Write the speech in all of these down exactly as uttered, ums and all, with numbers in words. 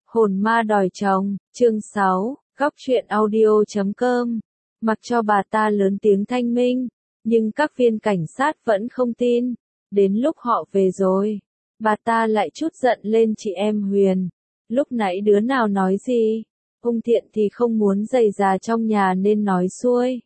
Hồn ma đòi chồng, chương sáu, góc truyện audio chấm com. Mặc cho bà ta lớn tiếng thanh minh, nhưng các viên cảnh sát vẫn không tin. Đến lúc họ về rồi, bà ta lại trút giận lên chị em Huyền. Lúc nãy đứa nào nói gì? Ung Thiện thì không muốn rầy rà trong nhà nên nói xuôi.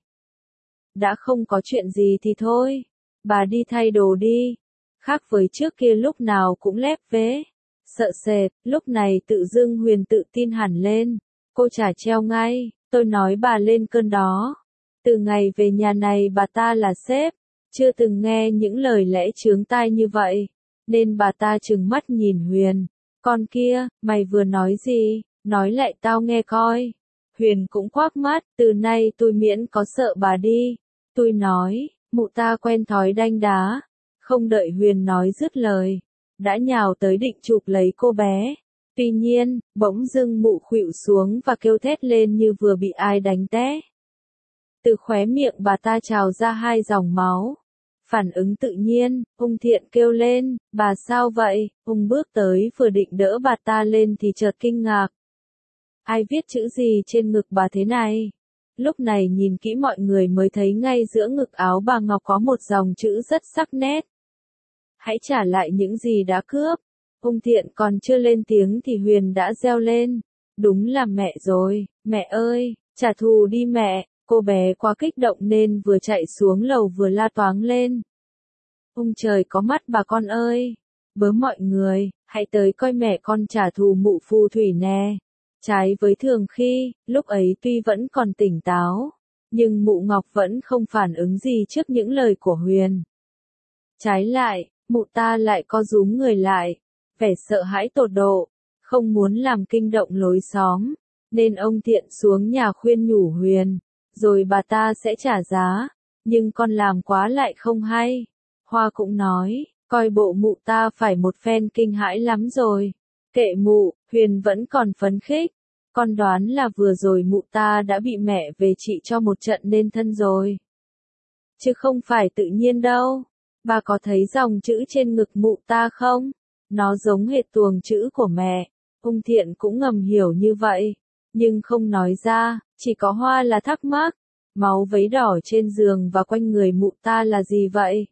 Đã không có chuyện gì thì thôi, bà đi thay đồ đi. Khác với trước kia lúc nào cũng lép vế, sợ sệt, lúc này tự dưng Huyền tự tin hẳn lên. Cô chả treo ngay, tôi nói bà lên cơn đó. Từ ngày về nhà này bà ta là sếp, chưa từng nghe những lời lẽ chướng tai như vậy, nên bà ta trừng mắt nhìn Huyền. Con kia, mày vừa nói gì, nói lại tao nghe coi. Huyền cũng quắc mắt, từ nay tôi miễn có sợ bà đi. Tôi nói, mụ ta quen thói đanh đá. Không đợi Huyền nói dứt lời, đã nhào tới định chụp lấy cô bé. Tuy nhiên, bỗng dưng mụ khuỵu xuống và kêu thét lên như vừa bị ai đánh té. Từ khóe miệng bà ta trào ra hai dòng máu. Phản ứng tự nhiên, Ung Thiện kêu lên, bà sao vậy? Ung bước tới vừa định đỡ bà ta lên thì chợt kinh ngạc. Ai viết chữ gì trên ngực bà thế này? Lúc này nhìn kỹ mọi người mới thấy ngay giữa ngực áo bà Ngọc có một dòng chữ rất sắc nét. Hãy trả lại những gì đã cướp. Ung Thiện còn chưa lên tiếng thì Huyền đã reo lên. Đúng là mẹ rồi, mẹ ơi, trả thù đi mẹ. Cô bé quá kích động nên vừa chạy xuống lầu vừa la toáng lên. Ung trời có mắt bà con ơi. Bớ mọi người, hãy tới coi mẹ con trả thù mụ phù thủy nè. Trái với thường khi, lúc ấy tuy vẫn còn tỉnh táo, nhưng mụ Ngọc vẫn không phản ứng gì trước những lời của Huyền. Trái lại, mụ ta lại co rúm người lại, vẻ sợ hãi tột độ, không muốn làm kinh động lối xóm, nên ông Thiện xuống nhà khuyên nhủ Huyền, rồi bà ta sẽ trả giá, nhưng con làm quá lại không hay. Hoa cũng nói, coi bộ mụ ta phải một phen kinh hãi lắm rồi. Kệ mụ, Huyền vẫn còn phấn khích. Con đoán là vừa rồi mụ ta đã bị mẹ về trị cho một trận nên thân rồi. Chứ không phải tự nhiên đâu. Bà có thấy dòng chữ trên ngực mụ ta không? Nó giống hệt tuồng chữ của mẹ. Ung Thiện cũng ngầm hiểu như vậy, nhưng không nói ra, chỉ có Hoa là thắc mắc. Máu vấy đỏ trên giường và quanh người mụ ta là gì vậy?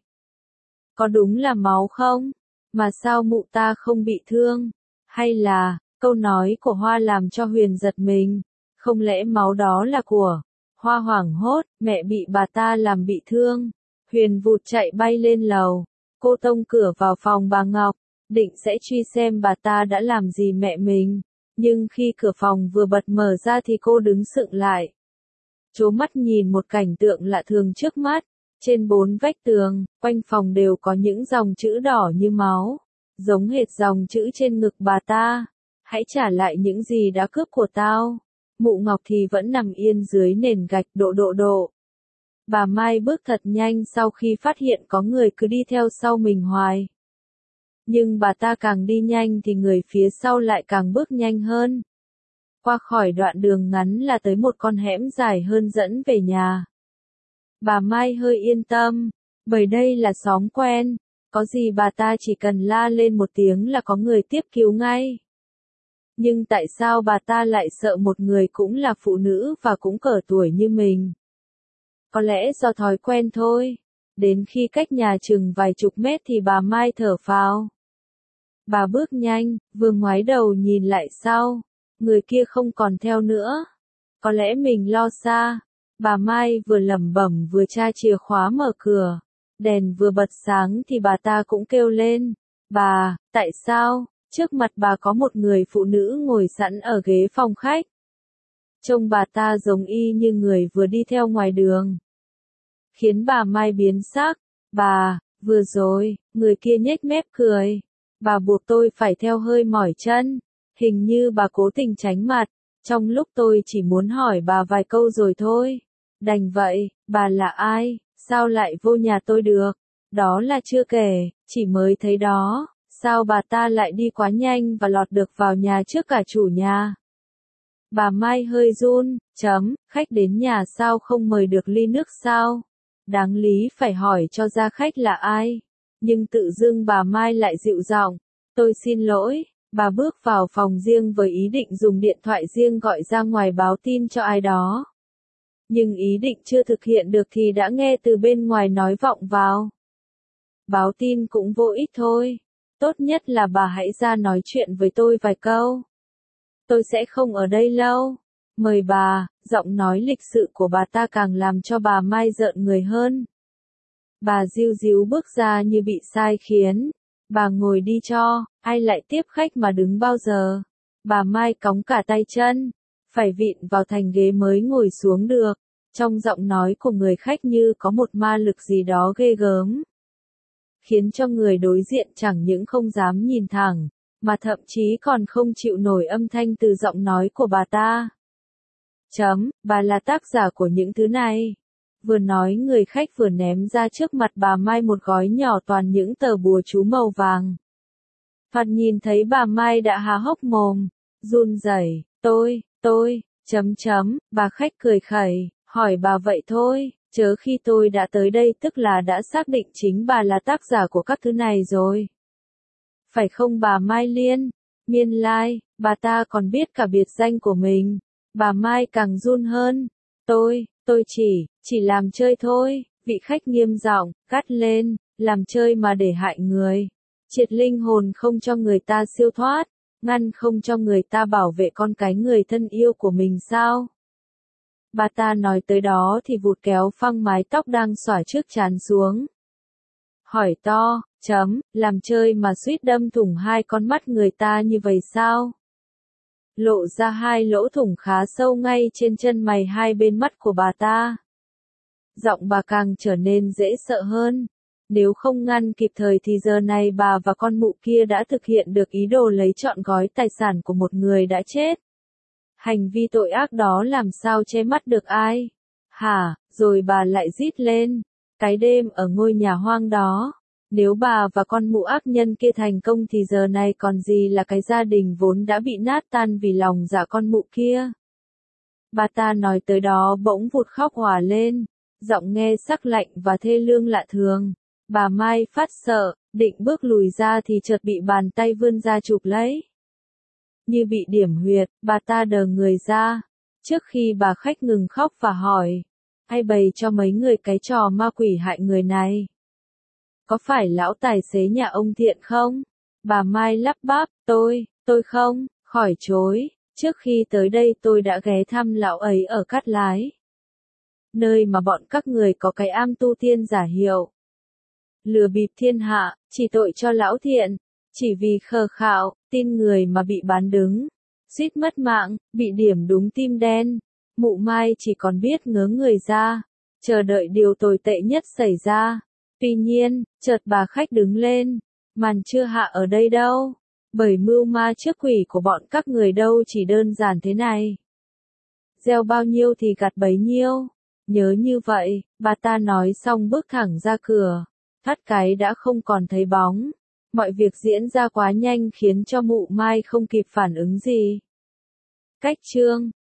Có đúng là máu không? Mà sao mụ ta không bị thương? Hay là, câu nói của Hoa làm cho Huyền giật mình, không lẽ máu đó là của? Hoa hoảng hốt, mẹ bị bà ta làm bị thương. Huyền vụt chạy bay lên lầu, cô tông cửa vào phòng bà Ngọc, định sẽ truy xem bà ta đã làm gì mẹ mình, nhưng khi cửa phòng vừa bật mở ra thì cô đứng sững lại. Trố mắt nhìn một cảnh tượng lạ thường trước mắt, trên bốn vách tường, quanh phòng đều có những dòng chữ đỏ như máu, giống hệt dòng chữ trên ngực bà ta. Hãy trả lại những gì đã cướp của tao. Mụ Ngọc thì vẫn nằm yên dưới nền gạch độ độ độ. Bà Mai bước thật nhanh sau khi phát hiện có người cứ đi theo sau mình hoài. Nhưng bà ta càng đi nhanh thì người phía sau lại càng bước nhanh hơn. Qua khỏi đoạn đường ngắn là tới một con hẻm dài hơn dẫn về nhà. Bà Mai hơi yên tâm, bởi đây là xóm quen, có gì bà ta chỉ cần la lên một tiếng là có người tiếp cứu ngay. Nhưng tại sao bà ta lại sợ một người cũng là phụ nữ và cũng cỡ tuổi như mình? Có lẽ do thói quen thôi. Đến khi cách nhà chừng vài chục mét thì bà Mai thở phào. Bà bước nhanh, vừa ngoái đầu nhìn lại sau. Người kia không còn theo nữa. Có lẽ mình lo xa. Bà Mai vừa lẩm bẩm vừa tra chìa khóa mở cửa. Đèn vừa bật sáng thì bà ta cũng kêu lên. Bà, tại sao? Trước mặt bà có một người phụ nữ ngồi sẵn ở ghế phòng khách. Trông bà ta giống y như người vừa đi theo ngoài đường. Khiến bà Mai biến sắc. Bà, vừa rồi, người kia nhếch mép cười. Bà buộc tôi phải theo hơi mỏi chân. Hình như bà cố tình tránh mặt. Trong lúc tôi chỉ muốn hỏi bà vài câu rồi thôi. Đành vậy, bà là ai? Sao lại vô nhà tôi được? Đó là chưa kể, chỉ mới thấy đó. Sao bà ta lại đi quá nhanh và lọt được vào nhà trước cả chủ nhà? Bà Mai hơi run, chấm, khách đến nhà sao không mời được ly nước sao? Đáng lý phải hỏi cho ra khách là ai. Nhưng tự dưng bà Mai lại dịu giọng. Tôi xin lỗi, Bà bước vào phòng riêng với ý định dùng điện thoại riêng gọi ra ngoài báo tin cho ai đó. Nhưng ý định chưa thực hiện được thì đã nghe từ bên ngoài nói vọng vào. Báo tin cũng vô ích thôi. Tốt nhất là bà hãy ra nói chuyện với tôi vài câu. Tôi sẽ không ở đây lâu. Mời bà, giọng nói lịch sự của bà ta càng làm cho bà Mai rợn người hơn. Bà díu díu bước ra như bị sai khiến. Bà ngồi đi cho, ai lại tiếp khách mà đứng bao giờ. Bà Mai cóng cả tay chân, phải vịn vào thành ghế mới ngồi xuống được. Trong giọng nói của người khách như có một ma lực gì đó ghê gớm. Khiến cho người đối diện chẳng những không dám nhìn thẳng, mà thậm chí còn không chịu nổi âm thanh từ giọng nói của bà ta. Chấm, bà là tác giả của những thứ này. Vừa nói người khách vừa ném ra trước mặt bà Mai một gói nhỏ toàn những tờ bùa chú màu vàng. Phạt nhìn thấy bà Mai đã há hốc mồm, run rẩy, tôi, tôi, chấm chấm, bà khách cười khẩy, hỏi bà vậy thôi, chớ khi tôi đã tới đây tức là đã xác định chính bà là tác giả của các thứ này rồi. Phải không bà Mai Liên? Miên lai, bà ta còn biết cả biệt danh của mình. Bà Mai càng run hơn. Tôi, tôi chỉ, chỉ làm chơi thôi, vị khách nghiêm giọng, cắt lên, làm chơi mà để hại người. Triệt linh hồn không cho người ta siêu thoát, ngăn không cho người ta bảo vệ con cái người thân yêu của mình sao? Bà ta nói tới đó thì vụt kéo phăng mái tóc đang xõa trước trán xuống. Hỏi to, chấm, làm chơi mà suýt đâm thủng hai con mắt người ta như vậy sao? Lộ ra hai lỗ thủng khá sâu ngay trên chân mày hai bên mắt của bà ta. Giọng bà càng trở nên dễ sợ hơn. Nếu không ngăn kịp thời thì giờ này bà và con mụ kia đã thực hiện được ý đồ lấy trọn gói tài sản của một người đã chết. Hành vi tội ác đó làm sao che mắt được ai? Hả, rồi bà lại rít lên. Cái đêm ở ngôi nhà hoang đó. Nếu bà và con mụ ác nhân kia thành công thì giờ này còn gì là cái gia đình vốn đã bị nát tan vì lòng dạ con mụ kia. Bà ta nói tới đó bỗng vụt khóc òa lên, giọng nghe sắc lạnh và thê lương lạ thường. Bà Mai phát sợ, định bước lùi ra thì chợt bị bàn tay vươn ra chụp lấy. Như bị điểm huyệt, bà ta đờ người ra. Trước khi bà khách ngừng khóc và hỏi, ai bày cho mấy người cái trò ma quỷ hại người này? Có phải lão tài xế nhà ông Thiện không? Bà Mai lắp bắp, tôi, tôi không, khỏi chối, trước khi tới đây tôi đã ghé thăm lão ấy ở Cát Lái. Nơi mà bọn các người có cái am tu tiên giả hiệu. Lừa bịp thiên hạ, chỉ tội cho lão Thiện, chỉ vì khờ khạo, tin người mà bị bán đứng, suýt mất mạng, bị điểm đúng tim đen. Mụ Mai chỉ còn biết ngớ người ra, chờ đợi điều tồi tệ nhất xảy ra. Tuy nhiên, chợt bà khách đứng lên, màn chưa hạ ở đây đâu, bởi mưu ma trước quỷ của bọn các người đâu chỉ đơn giản thế này. Gieo bao nhiêu thì gặt bấy nhiêu, nhớ như vậy, bà ta nói xong bước thẳng ra cửa, thoát cái đã không còn thấy bóng. Mọi việc diễn ra quá nhanh khiến cho mụ Mai không kịp phản ứng gì. Cách chương